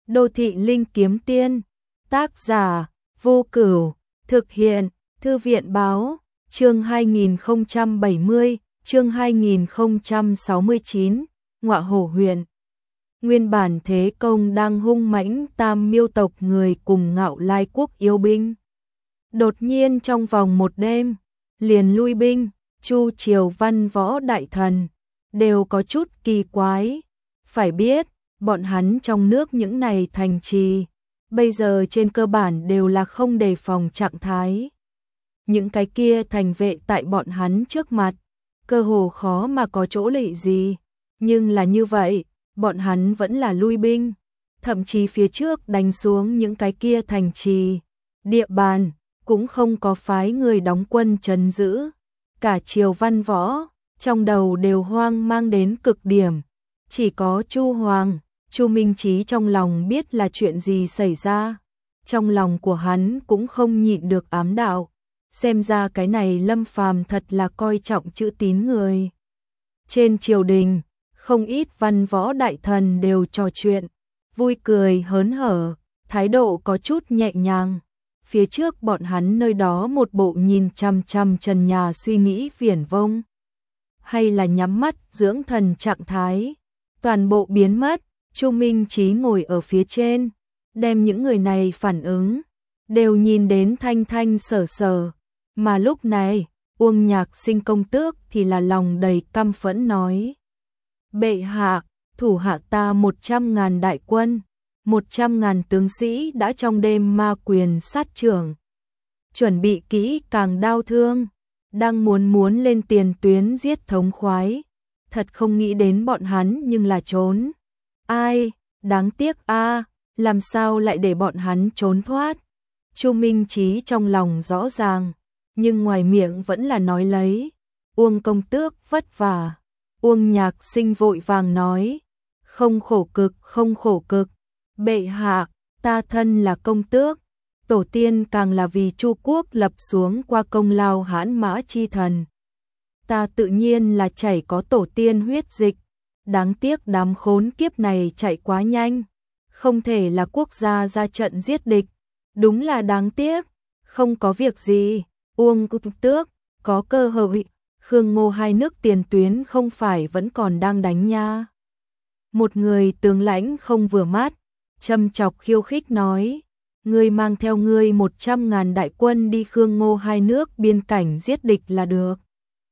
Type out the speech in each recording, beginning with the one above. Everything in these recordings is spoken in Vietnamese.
Đô thị linh kiếm tiên, tác giả, Vô Cửu, thực hiện, Thư viện báo, chương 2070, chương 2069, Ngọa Hổ huyện. Nguyên bản thế công đang hung mãnh Tam Miêu tộc người cùng Ngạo Lai quốc yêu binh. Đột nhiên trong vòng một đêm, liền lui binh, Chu Triều văn võ đại thần, đều có chút kỳ quái. Phải biết, bọn hắn trong nước những này thành trì, bây giờ trên cơ bản đều là không đề phòng trạng thái. Những cái kia thành vệ tại bọn hắn trước mặt, cơ hồ khó mà có chỗ lệ gì, nhưng là như vậy, bọn hắn vẫn là lui binh, thậm chí phía trước đánh xuống những cái kia thành trì, địa bàn, cũng không có phái người đóng quân trấn giữ. Cả triều văn võ, trong đầu đều hoang mang đến cực điểm, chỉ có Chu Hoàng, Chu Minh Chí trong lòng biết là chuyện gì xảy ra, trong lòng của hắn cũng không nhịn được ám đạo, xem ra cái này Lâm Phàm thật là coi trọng chữ tín người. Trên triều đình, không ít văn võ đại thần đều trò chuyện, vui cười hớn hở, thái độ có chút nhẹ nhàng. Phía trước bọn hắn nơi đó một bộ nhìn chằm chằm trần nhà suy nghĩ viển vông, hay là nhắm mắt dưỡng thần trạng thái, toàn bộ biến mất. Chu Minh Chí ngồi ở phía trên, đem những người này phản ứng, đều nhìn đến thanh thanh sở sở. Mà lúc này, Uông Nhạc Sinh công tước thì là lòng đầy căm phẫn nói. Bệ hạ, thủ hạ ta 100.000 đại quân, 100.000 tướng sĩ đã trong đêm ma quyền sát trưởng. Chuẩn bị kỹ càng đao thương, đang muốn lên tiền tuyến giết thống khoái. Thật không nghĩ đến bọn hắn nhưng là trốn. Ai, đáng tiếc a, làm sao lại để bọn hắn trốn thoát. Chu Minh Chí trong lòng rõ ràng, nhưng ngoài miệng vẫn là nói lấy. Uông công tước vất vả. Uông Nhạc Sinh vội vàng nói, không khổ cực, không khổ cực. Bệ hạ, ta thân là công tước, tổ tiên càng là vì Chu quốc lập xuống qua công lao hãn mã chi thần. Ta tự nhiên là chảy có tổ tiên huyết dịch, đáng tiếc đám khốn kiếp này chạy quá nhanh, không thể là quốc gia ra trận giết địch, đúng là đáng tiếc. Không có việc gì, Uông tước, có cơ hội, Khương Ngô hai nước tiền tuyến không phải vẫn còn đang đánh nha. Một người tướng lãnh không vừa mắt, châm chọc khiêu khích nói, ngươi mang theo ngươi 100.000 đại quân đi Khương Ngô hai nước biên cảnh giết địch là được.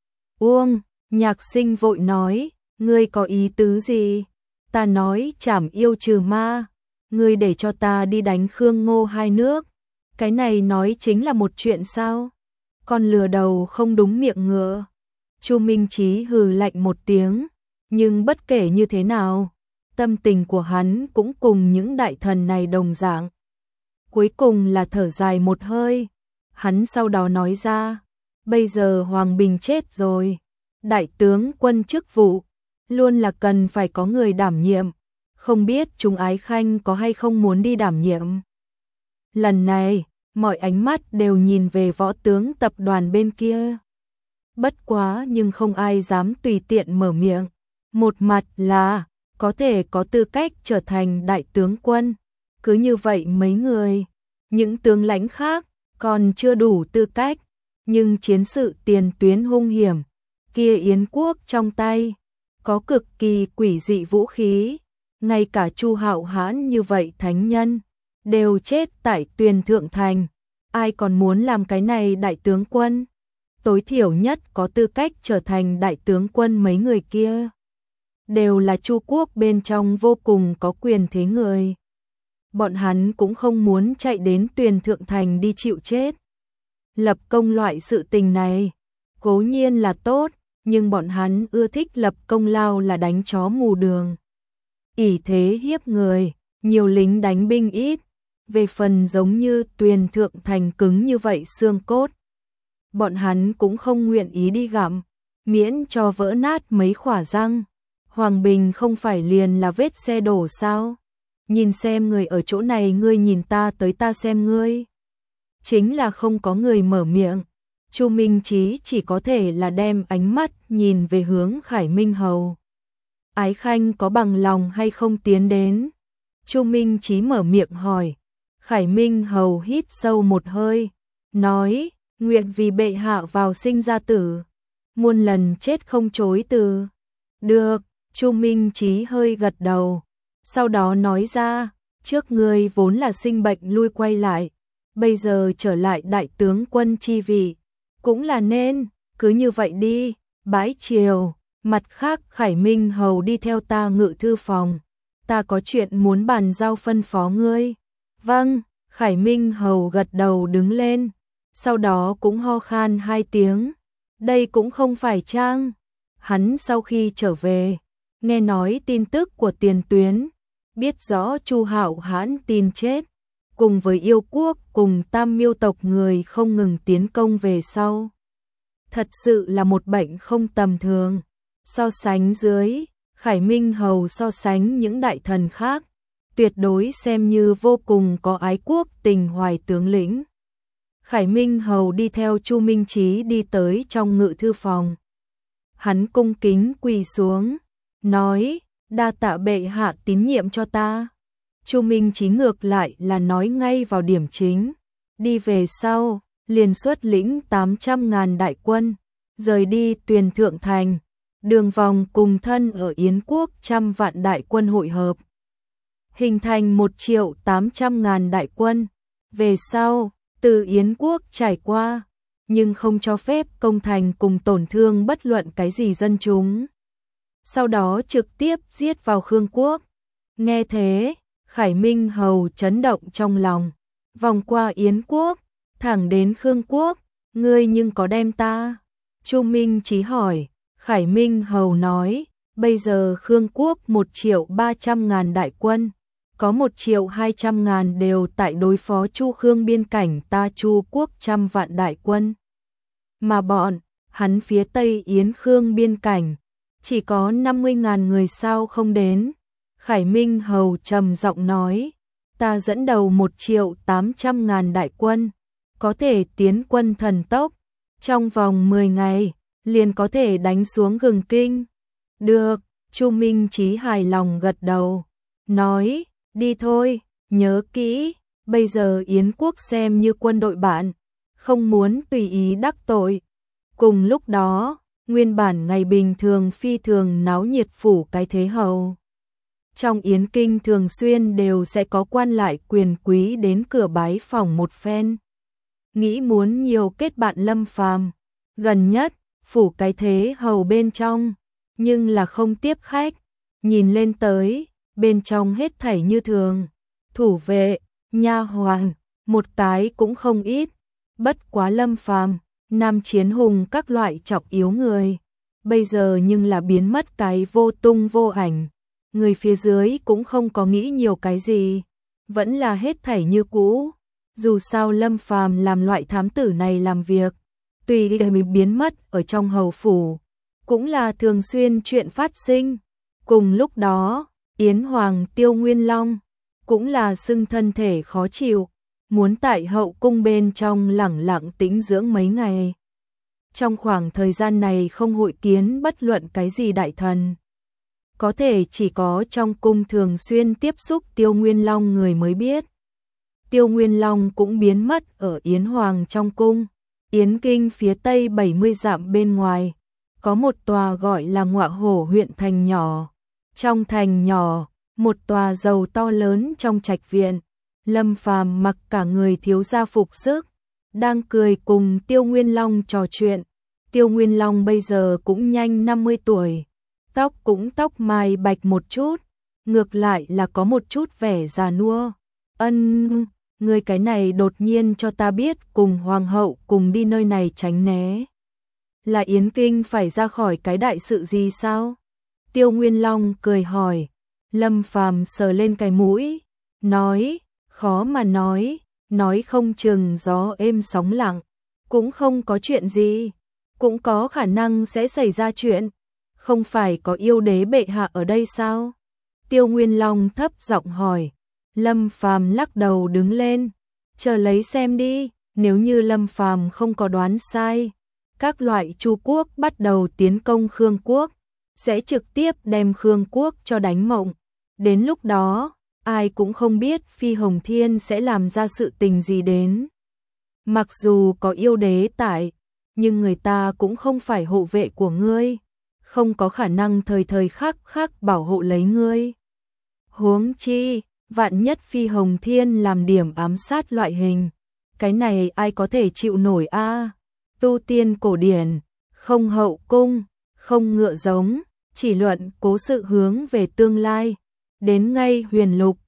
Uông Nhạc Sinh vội nói, ngươi có ý tứ gì? Ta nói trảm yêu trừ ma, ngươi để cho ta đi đánh Khương Ngô hai nước, cái này nói chính là một chuyện sao? Con lừa đầu không đúng miệng ngựa. Chu Minh Chí hừ lạnh một tiếng, nhưng bất kể như thế nào, tâm tình của hắn cũng cùng những đại thần này đồng dạng. Cuối cùng là thở dài một hơi, hắn sau đó nói ra, bây giờ Hoàng Bình chết rồi, đại tướng quân chức vụ, luôn là cần phải có người đảm nhiệm, không biết chúng Ái Khanh có hay không muốn đi đảm nhiệm. Lần này, mọi ánh mắt đều nhìn về võ tướng tập đoàn bên kia. Bất quá nhưng không ai dám tùy tiện mở miệng, một mặt là có thể có tư cách trở thành đại tướng quân, cứ như vậy mấy người, những tướng lãnh khác còn chưa đủ tư cách, nhưng chiến sự tiền tuyến hung hiểm, kia Yến quốc trong tay có cực kỳ quỷ dị vũ khí, ngay cả Chu Hạo Hãn như vậy thánh nhân đều chết tại Tuyền Thượng Thành, ai còn muốn làm cái này đại tướng quân? Tối thiểu nhất có tư cách trở thành đại tướng quân mấy người kia đều là Chu quốc bên trong vô cùng có quyền thế người. Bọn hắn cũng không muốn chạy đến Tuyền Thượng Thành đi chịu chết. Lập công loại sự tình này, cố nhiên là tốt, nhưng bọn hắn ưa thích lập công lao là đánh chó mù đường. Ỷ thế hiếp người, nhiều lính đánh binh ít, về phần giống như Tuyền Thượng Thành cứng như vậy xương cốt. Bọn hắn cũng không nguyện ý đi gặm, miễn cho vỡ nát mấy khỏa răng. Hoàng Bình không phải liền là vết xe đổ sao? Nhìn xem người ở chỗ này, ngươi nhìn ta tới ta xem ngươi. Chính là không có người mở miệng. Chu Minh Chí chỉ có thể là đem ánh mắt nhìn về hướng Khải Minh Hầu. Ái Khanh có bằng lòng hay không tiến đến? Chu Minh Chí mở miệng hỏi. Khải Minh Hầu hít sâu một hơi, nói, nguyện vì bệ hạ vào sinh ra tử, muôn lần chết không chối từ. Được, Chu Minh Chí hơi gật đầu, sau đó nói ra, trước ngươi vốn là sinh bệnh lui quay lại, bây giờ trở lại đại tướng quân chi vị, cũng là nên, cứ như vậy đi. Bãi chiều, mặt khác Khải Minh Hầu đi theo ta ngự thư phòng, ta có chuyện muốn bàn giao phân phó ngươi. Vâng, Khải Minh Hầu gật đầu đứng lên, sau đó cũng ho khan 2 tiếng. Đây cũng không phải trang. Hắn sau khi trở về, nghe nói tin tức của tiền tuyến, biết rõ Chu Hạo Hãn tin chết, cùng với yêu quốc cùng Tam Miêu tộc người không ngừng tiến công về sau. Thật sự là một bệnh không tầm thường. So sánh dưới, Khải Minh Hầu so sánh những đại thần khác, tuyệt đối xem như vô cùng có ái quốc tình hoài tướng lĩnh. Khải Minh Hầu đi theo Chu Minh Chí đi tới trong ngự thư phòng. Hắn cung kính quỳ xuống, nói, đa tạ bệ hạ tín nhiệm cho ta. Chu Minh Chí ngược lại là nói ngay vào điểm chính. Đi về sau, liền xuất lĩnh 800.000 đại quân, rời đi Tuyền Thượng Thành, đường vòng cùng thân ở Yến quốc 100 vạn đại quân hội hợp, hình thành 1.800.000 đại quân. Về sau, từ Yến quốc trải qua, nhưng không cho phép công thành cùng tổn thương bất luận cái gì dân chúng. Sau đó trực tiếp giết vào Khương quốc. Nghe thế, Khải Minh Hầu chấn động trong lòng, vòng qua Yến quốc, thẳng đến Khương quốc, ngươi nhưng có đem ta? Chu Minh Chí hỏi. Khải Minh Hầu nói, bây giờ Khương quốc 1.300.000 đại quân, có 1.200.000 đều tại đối phó Chu Khương biên cảnh ta Chu quốc 100 vạn đại quân. Mà bọn hắn phía Tây Yến Khương biên cảnh, chỉ có 50.000 người sao không đến. Khải Minh Hầu trầm giọng nói, ta dẫn đầu 1.800.000 đại quân, có thể tiến quân thần tốc, trong vòng 10 ngày, liền có thể đánh xuống Gừng Kinh. Được, Chu Minh Chí hài lòng gật đầu, nói, đi thôi, nhớ kỹ, bây giờ Yến quốc xem như quân đội bạn, không muốn tùy ý đắc tội. Cùng lúc đó, nguyên bản ngày bình thường phi thường náo nhiệt phủ cái thế hầu. Trong Yến Kinh thường xuyên đều sẽ có quan lại quyền quý đến cửa bái phỏng một phen, nghĩ muốn nhiều kết bạn Lâm Phàm. Gần nhất, phủ cái thế hầu bên trong, nhưng là không tiếp khách, nhìn lên tới, bên trong hết thảy như thường, thủ vệ, nha hoàn, một cái cũng không ít. Bất quá Lâm Phàm, Nam Chiến Hùng các loại trọng yếu người, bây giờ nhưng là biến mất cái vô tung vô ảnh. Người phía dưới cũng không có nghĩ nhiều cái gì, vẫn là hết thảy như cũ. Dù sao Lâm Phàm làm loại thám tử này làm việc, tùy ý biến mất ở trong hầu phủ, cũng là thường xuyên chuyện phát sinh. Cùng lúc đó, Yến Hoàng Tiêu Nguyên Long cũng là xưng thân thể khó chịu, muốn tại hậu cung bên trong lẳng lặng tĩnh dưỡng mấy ngày. Trong khoảng thời gian này không hội kiến bất luận cái gì đại thần, có thể chỉ có trong cung thường xuyên tiếp xúc Tiêu Nguyên Long người mới biết. Tiêu Nguyên Long cũng biến mất ở Yến Hoàng trong cung. Yến Kinh phía tây 70 dặm bên ngoài, có một tòa gọi là Ngọa Hổ huyện thành nhỏ. Trong thành nhỏ, một tòa lầu to lớn trong trạch viện, Lâm Phàm mặc cả người thiếu gia phục sức, đang cười cùng Tiêu Nguyên Long trò chuyện. Tiêu Nguyên Long bây giờ cũng nhanh 50 tuổi, tóc cũng tóc mai bạch một chút, ngược lại là có một chút vẻ già nua. Người cái này đột nhiên cho ta biết cùng hoàng hậu cùng đi nơi này tránh né. Là Yến Kinh phải ra khỏi cái đại sự gì sao? Tiêu Nguyên Long cười hỏi. Lâm Phàm sờ lên cái mũi, nói, khó mà nói không chừng gió êm sóng lặng, cũng không có chuyện gì, cũng có khả năng sẽ xảy ra chuyện, không phải có yêu đế bệ hạ ở đây sao? Tiêu Nguyên Long thấp giọng hỏi. Lâm Phàm lắc đầu đứng lên, chờ lấy xem đi, nếu như Lâm Phàm không có đoán sai, các loại Chu quốc bắt đầu tiến công Khương quốc, sẽ trực tiếp đem Khương quốc cho đánh mộng. Đến lúc đó, ai cũng không biết Phi Hồng Thiên sẽ làm ra sự tình gì đến. Mặc dù có yêu đế tại, nhưng người ta cũng không phải hộ vệ của ngươi, không có khả năng thời thời khắc khắc bảo hộ lấy ngươi. Huống chi, vạn nhất Phi Hồng Thiên làm điểm ám sát loại hình, cái này ai có thể chịu nổi a? Tu tiên cổ điển, không hậu cung, không ngựa giống, chỉ luận cố sự hướng về tương lai, đến ngay huyền lục,